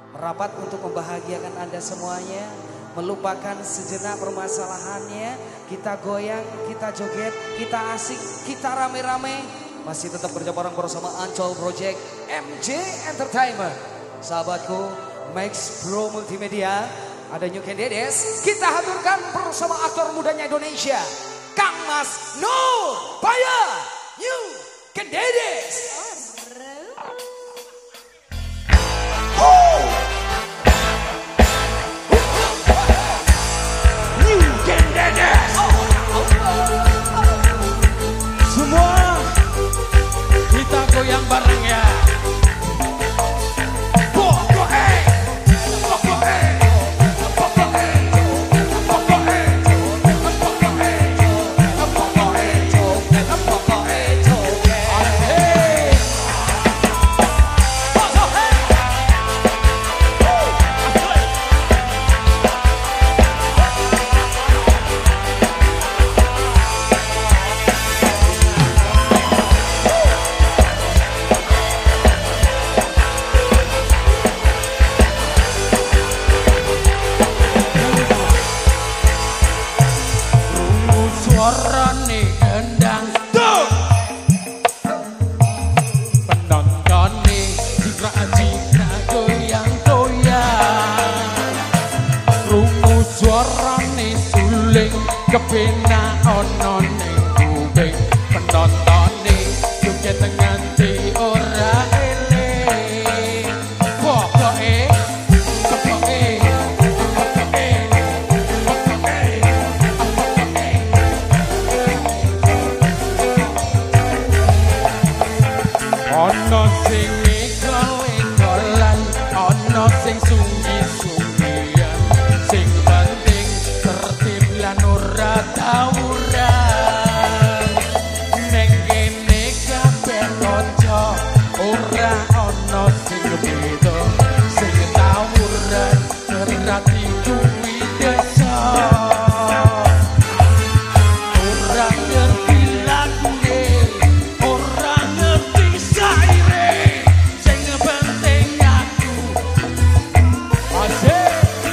merapat untuk membahagiakan Anda semuanya, melupakan sejenak permasalahannya, kita goyang, kita joget, kita asik, kita rame-rame, masih tetap kerja bareng bersama Ancol Project MJ Entertainment. Sahabatku, Max Pro Multimedia, ada New Kendedes, kita haturkan bersama aktor mudanya Indonesia, Kang Mas Nur Baya New Kendedes. Semua kita goyang bareng ya. Suarane gendang tuh, penontonnya jika goyang-goyang, rungu suarane suling kepena ono ning kuping, penontonnya joget nganti ora eling, pokoke ono sing ngegol-egolan, ono sing sunggi-sunggian, sing penting tertib lan ora tawuran. Ning kene kabeh kanca, ora ono sing beda, sing tawuran berarti kuwi desa. Ora ngerti lagune, ora ngerti saire, sing penting aku asik.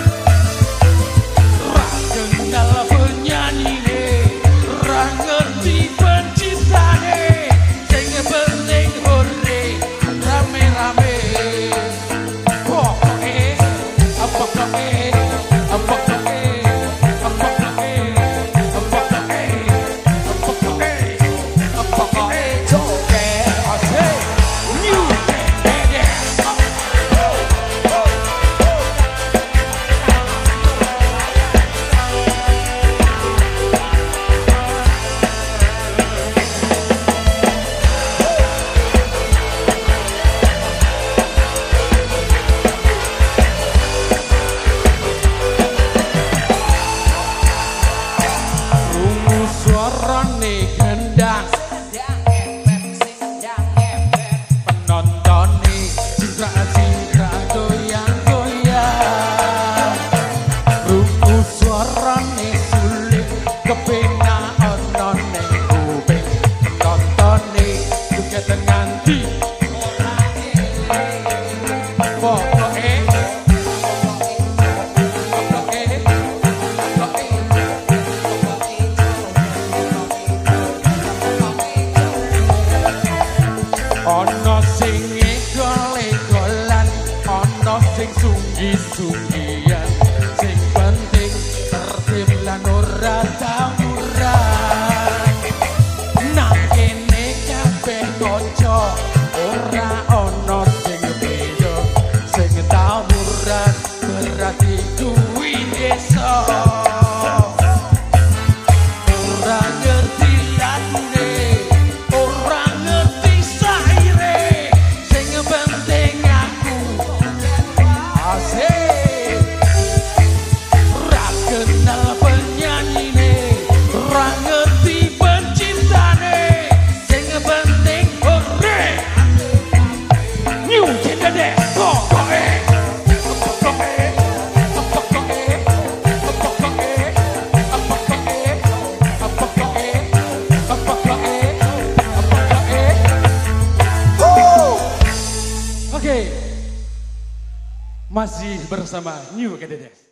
Ra kenal penyanyine, ra ngerti penciptane, sing penting hore rame-rame. Pokoke suarane gendang, penontonnya jingkrak-jingkrak goyang-goyang, rungu suarane sulit kepena ono ning kuping, penontonnya joget nganti pokoke ono sing ngegol-egolan, ono sing sunggi-sunggian, sing penting tertib lan ora tawuran. Nang kene kabeh kanca, ora ono sing beda, sing tawuran berarti kuwi desa. Ora ngerti lagune, ora ngerti saire, sing penting aku asik. Masih bersama New Kds.